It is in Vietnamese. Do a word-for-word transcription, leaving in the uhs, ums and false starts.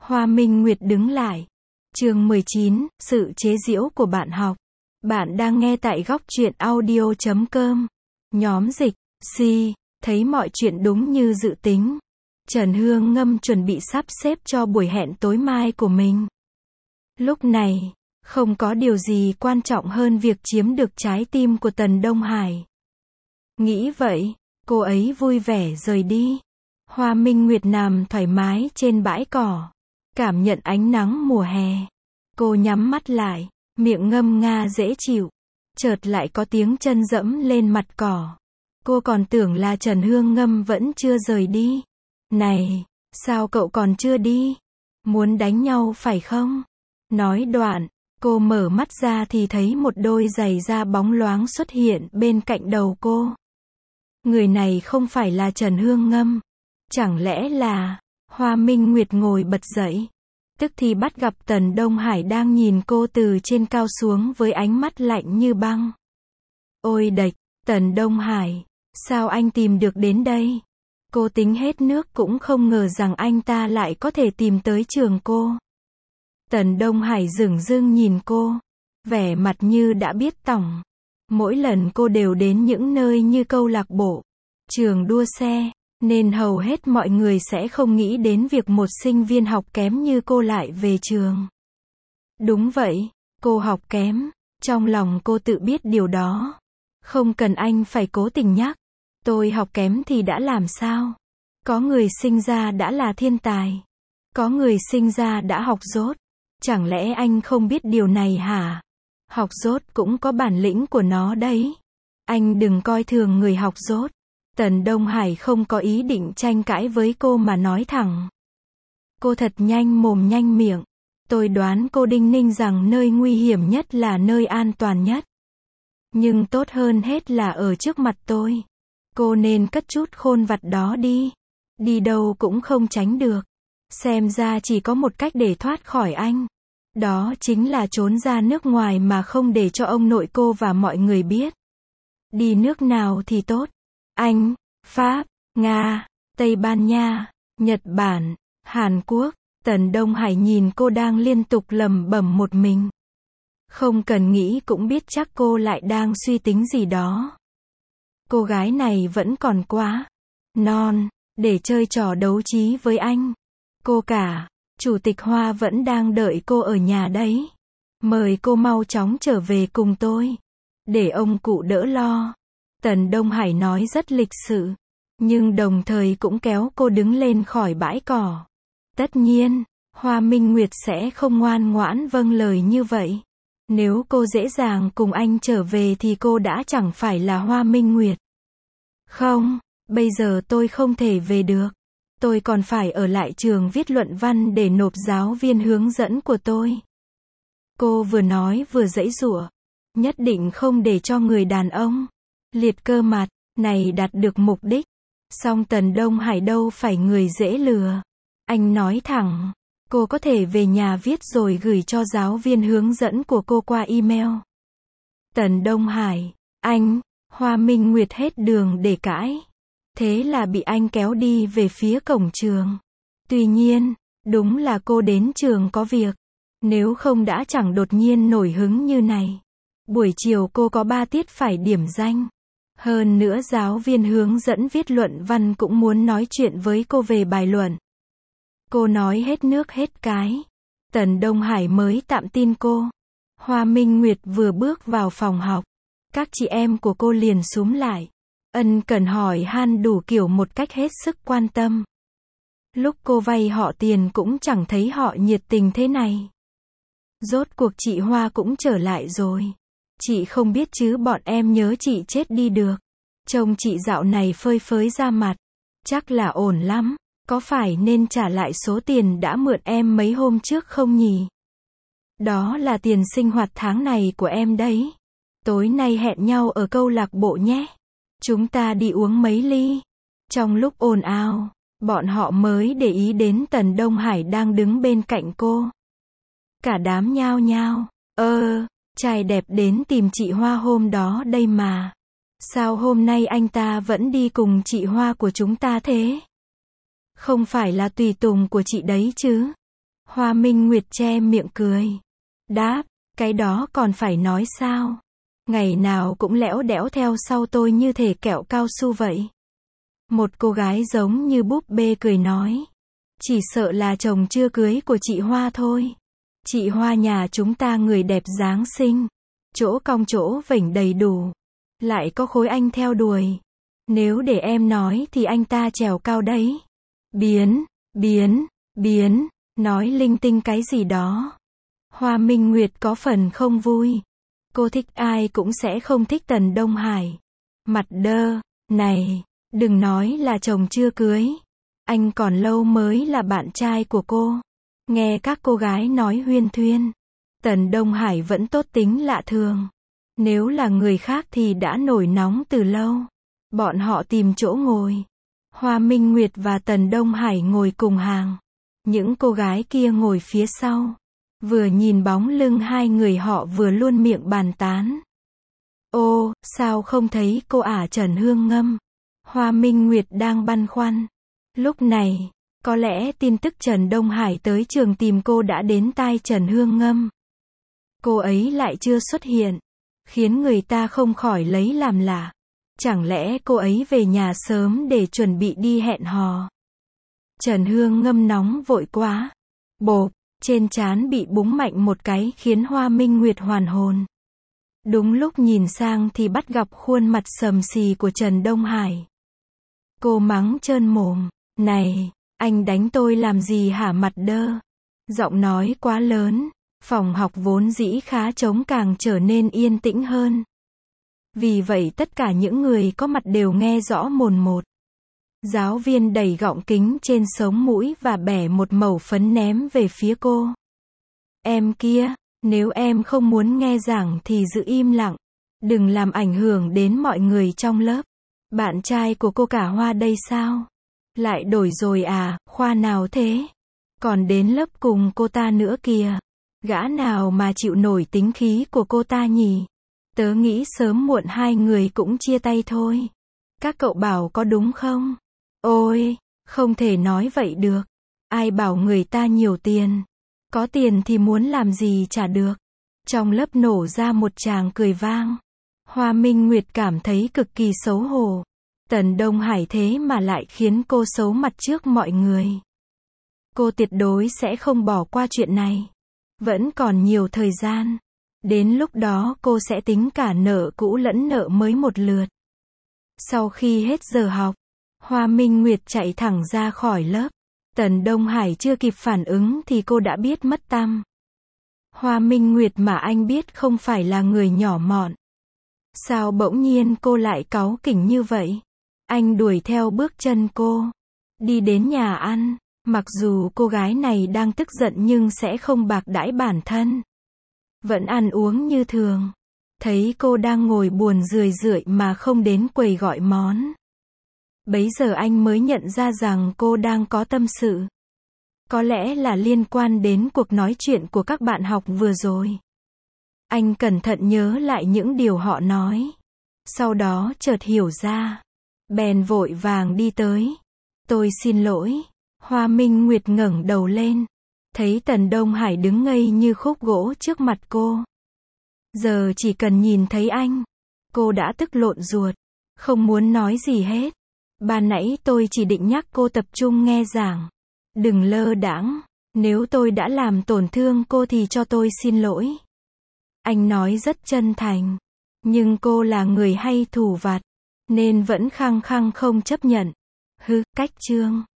Hoa Minh Nguyệt đứng lại. Chương mười chín, sự chế giễu của bạn học. Bạn đang nghe tại góc truyện audio chấm com. Nhóm dịch, si, thấy mọi chuyện đúng như dự tính. Trần Hương Ngâm chuẩn bị sắp xếp cho buổi hẹn tối mai của mình. Lúc này, không có điều gì quan trọng hơn việc chiếm được trái tim của Tần Đông Hải. Nghĩ vậy, cô ấy vui vẻ rời đi. Hoa Minh Nguyệt nằm thoải mái trên bãi cỏ, cảm nhận ánh nắng mùa hè. Cô nhắm mắt lại, miệng ngâm nga dễ chịu. Chợt lại có tiếng chân dẫm lên mặt cỏ. Cô còn tưởng là Trần Hương Ngâm vẫn chưa rời đi. Này, sao cậu còn chưa đi? Muốn đánh nhau phải không? Nói đoạn, cô mở mắt ra thì thấy một đôi giày da bóng loáng xuất hiện bên cạnh đầu cô. Người này không phải là Trần Hương Ngâm. Chẳng lẽ là... Hoa Minh Nguyệt ngồi bật dậy. Tức thì bắt gặp Tần Đông Hải đang nhìn cô từ trên cao xuống với ánh mắt lạnh như băng. Ôi đệch, Tần Đông Hải, sao anh tìm được đến đây? Cô tính hết nước cũng không ngờ rằng anh ta lại có thể tìm tới trường cô. Tần Đông Hải dửng dưng nhìn cô, vẻ mặt như đã biết tỏng. Mỗi lần cô đều đến những nơi như câu lạc bộ, trường đua xe, nên hầu hết mọi người sẽ không nghĩ đến việc một sinh viên học kém như cô lại về trường. Đúng vậy, cô học kém, trong lòng cô tự biết điều đó. Không cần anh phải cố tình nhắc. Tôi học kém thì đã làm sao? Có người sinh ra đã là thiên tài. Có người sinh ra đã học dốt. Chẳng lẽ anh không biết điều này hả? Học dốt cũng có bản lĩnh của nó đấy. Anh đừng coi thường người học dốt. Tần Đông Hải không có ý định tranh cãi với cô mà nói thẳng. Cô thật nhanh mồm nhanh miệng. Tôi đoán cô đinh ninh rằng nơi nguy hiểm nhất là nơi an toàn nhất. Nhưng tốt hơn hết là ở trước mặt tôi. Cô nên cất chút khôn vặt đó đi. Đi đâu cũng không tránh được. Xem ra chỉ có một cách để thoát khỏi anh. Đó chính là trốn ra nước ngoài mà không để cho ông nội cô và mọi người biết. Đi nước nào thì tốt? Anh, Pháp, Nga, Tây Ban Nha, Nhật Bản, Hàn Quốc. Tần Đông Hải nhìn cô đang liên tục lẩm bẩm một mình. Không cần nghĩ cũng biết chắc cô lại đang suy tính gì đó. Cô gái này vẫn còn quá non để chơi trò đấu trí với anh. Cô cả, Chủ tịch Hoa vẫn đang đợi cô ở nhà đấy. Mời cô mau chóng trở về cùng tôi, để ông cụ đỡ lo. Tần Đông Hải nói rất lịch sự, nhưng đồng thời cũng kéo cô đứng lên khỏi bãi cỏ. Tất nhiên, Hoa Minh Nguyệt sẽ không ngoan ngoãn vâng lời như vậy. Nếu cô dễ dàng cùng anh trở về thì cô đã chẳng phải là Hoa Minh Nguyệt. Không, bây giờ tôi không thể về được. Tôi còn phải ở lại trường viết luận văn để nộp giáo viên hướng dẫn của tôi. Cô vừa nói vừa giãy giụa. Nhất định không để cho người đàn ông liệt cơ mặt này đạt được mục đích. Song Tần Đông Hải đâu phải người dễ lừa. Anh nói thẳng, cô có thể về nhà viết rồi gửi cho giáo viên hướng dẫn của cô qua email. Tần Đông Hải, anh, Hoa Minh Nguyệt hết đường để cãi. Thế là bị anh kéo đi về phía cổng trường. Tuy nhiên, đúng là cô đến trường có việc. Nếu không đã chẳng đột nhiên nổi hứng như này. Buổi chiều cô có ba tiết phải điểm danh. Hơn nữa giáo viên hướng dẫn viết luận văn cũng muốn nói chuyện với cô về bài luận. Cô nói hết nước hết cái. Tần Đông Hải mới tạm tin cô. Hoa Minh Nguyệt vừa bước vào phòng học. Các chị em của cô liền xúm lại. Ân cần hỏi han đủ kiểu một cách hết sức quan tâm. Lúc cô vay họ tiền cũng chẳng thấy họ nhiệt tình thế này. Rốt cuộc chị Hoa cũng trở lại rồi. Chị không biết chứ bọn em nhớ chị chết đi được. Trông chị dạo này phơi phới da mặt. Chắc là ổn lắm. Có phải nên trả lại số tiền đã mượn em mấy hôm trước không nhỉ? Đó là tiền sinh hoạt tháng này của em đấy. Tối nay hẹn nhau ở câu lạc bộ nhé. Chúng ta đi uống mấy ly. Trong lúc ồn ào, bọn họ mới để ý đến Tần Đông Hải đang đứng bên cạnh cô. Cả đám nhao nhao. Ơ, trai đẹp đến tìm chị Hoa hôm đó đây mà. Sao hôm nay anh ta vẫn đi cùng chị Hoa của chúng ta thế? Không phải là tùy tùng của chị đấy chứ? Hoa Minh Nguyệt che miệng cười. Đáp, cái đó còn phải nói sao? Ngày nào cũng lẽo đẽo theo sau tôi như thể kẹo cao su vậy. Một cô gái giống như búp bê cười nói. Chỉ sợ là chồng chưa cưới của chị Hoa thôi. Chị Hoa nhà chúng ta người đẹp dáng xinh. Chỗ cong chỗ vểnh đầy đủ. Lại có khối anh theo đuổi. Nếu để em nói thì anh ta trèo cao đấy. Biến, biến, biến, nói linh tinh cái gì đó. Hoa Minh Nguyệt có phần không vui. Cô thích ai cũng sẽ không thích Tần Đông Hải. Mặt đơ, này, đừng nói là chồng chưa cưới. Anh còn lâu mới là bạn trai của cô. Nghe các cô gái nói huyên thuyên. Tần Đông Hải vẫn tốt tính lạ thường. Nếu là người khác thì đã nổi nóng từ lâu. Bọn họ tìm chỗ ngồi. Hoa Minh Nguyệt và Tần Đông Hải ngồi cùng hàng. Những cô gái kia ngồi phía sau. Vừa nhìn bóng lưng hai người họ vừa luôn miệng bàn tán. Ô, sao không thấy cô ả Trần Hương Ngâm? Hoa Minh Nguyệt đang băn khoăn. Lúc này, có lẽ tin tức Trần Đông Hải tới trường tìm cô đã đến tai Trần Hương Ngâm. Cô ấy lại chưa xuất hiện, khiến người ta không khỏi lấy làm lạ. Chẳng lẽ cô ấy về nhà sớm để chuẩn bị đi hẹn hò? Trần Hương Ngâm nóng vội quá. Bộp, trên trán bị búng mạnh một cái khiến Hoa Minh Nguyệt hoàn hồn. Đúng lúc nhìn sang thì bắt gặp khuôn mặt sầm xì của Trần Đông Hải. Cô mắng trơn mồm. Này, anh đánh tôi làm gì hả mặt đơ? Giọng nói quá lớn. Phòng học vốn dĩ khá trống càng trở nên yên tĩnh hơn. Vì vậy tất cả những người có mặt đều nghe rõ mồn một. Giáo viên đẩy gọng kính trên sống mũi và bẻ một mẩu phấn ném về phía cô. Em kia, nếu em không muốn nghe giảng thì giữ im lặng. Đừng làm ảnh hưởng đến mọi người trong lớp. Bạn trai của cô cả Hoa đây sao? Lại đổi rồi à, khoa nào thế? Còn đến lớp cùng cô ta nữa kìa. Gã nào mà chịu nổi tính khí của cô ta nhỉ? Tớ nghĩ sớm muộn hai người cũng chia tay thôi. Các cậu bảo có đúng không? Ôi, không thể nói vậy được. Ai bảo người ta nhiều tiền? Có tiền thì muốn làm gì chả được. Trong lớp nổ ra một tràng cười vang. Hoa Minh Nguyệt cảm thấy cực kỳ xấu hổ. Tần Đông Hải thế mà lại khiến cô xấu mặt trước mọi người. Cô tuyệt đối sẽ không bỏ qua chuyện này. Vẫn còn nhiều thời gian. Đến lúc đó cô sẽ tính cả nợ cũ lẫn nợ mới một lượt. Sau khi hết giờ học, Hoa Minh Nguyệt chạy thẳng ra khỏi lớp. Tần Đông Hải chưa kịp phản ứng thì cô đã biết mất tăm. Hoa Minh Nguyệt mà anh biết không phải là người nhỏ mọn. Sao bỗng nhiên cô lại cáu kỉnh như vậy? Anh đuổi theo bước chân cô. Đi đến nhà ăn. Mặc dù cô gái này đang tức giận nhưng sẽ không bạc đãi bản thân. Vẫn ăn uống như thường. Thấy cô đang ngồi buồn rười rượi mà không đến quầy gọi món. Bấy giờ anh mới nhận ra rằng cô đang có tâm sự. Có lẽ là liên quan đến cuộc nói chuyện của các bạn học vừa rồi. Anh cẩn thận nhớ lại những điều họ nói. Sau đó chợt hiểu ra. Bèn vội vàng đi tới. Tôi xin lỗi. Hoa Minh Nguyệt ngẩng đầu lên. Thấy Tần Đông Hải đứng ngây như khúc gỗ trước mặt cô. Giờ chỉ cần nhìn thấy anh. Cô đã tức lộn ruột. Không muốn nói gì hết. Ban nãy tôi chỉ định nhắc cô tập trung nghe giảng. Đừng lơ đãng. Nếu tôi đã làm tổn thương cô thì cho tôi xin lỗi. Anh nói rất chân thành. Nhưng cô là người hay thủ vặt. Nên vẫn khăng khăng không chấp nhận. Hứ, cách chương.